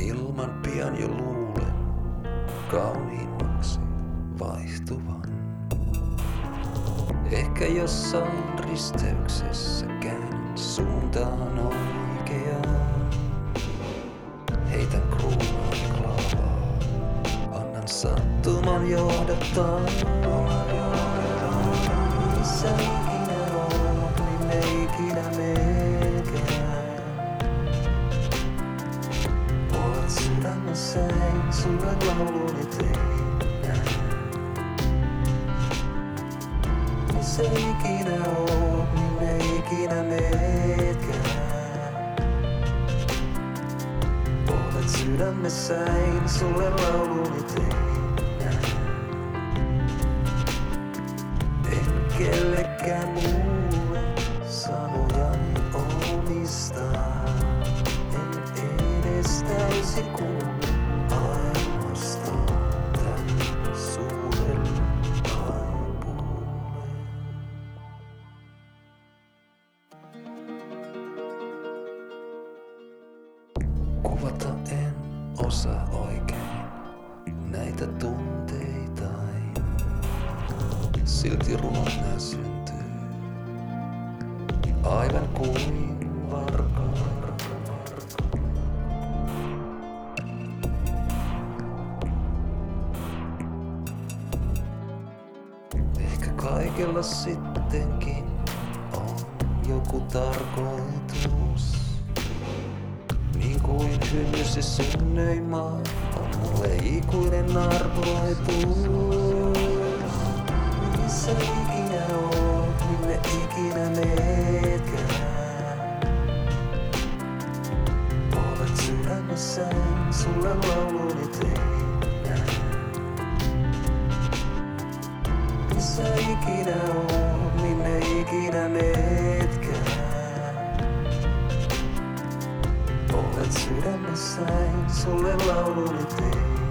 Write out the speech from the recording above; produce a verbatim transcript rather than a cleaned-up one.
Ilman pian jo luulen kauniimmaksi vaihtuvan. Ehkä jossain risteyksessä käännyn suuntaan oikeaan. Heitän kruununi klaavaan, annan sattuman johdattaa. Missä ikinä oot, minne ikinä menkään. Olet sydämessäin, sulle lauluni tein näin. Missä ikinä oot, minne ikinä menkään. Olet sydämessäin, sulle lauluni tein näin. En kellekään muulle sanojani omistaa. En edes täysin kuule ainoastaan tän suuren aipuulle. Kuvata en osaa oikein näitä tunteitain. Silti runot nää syntyy aivan kuin varkaan. Ehkä kaikella sittenkin on joku tarkoitus. Niin kuin hynnys ja synnöimaa on mulle ikuinen arvoitus. Missä ikinä oot, minne ikinä meetkään. Olet sydämessäin, sulle lauluni tein näin. Missä ikinä oot, minne ikinä meetkään. Olet sydämessäin, sulle lauluni tein.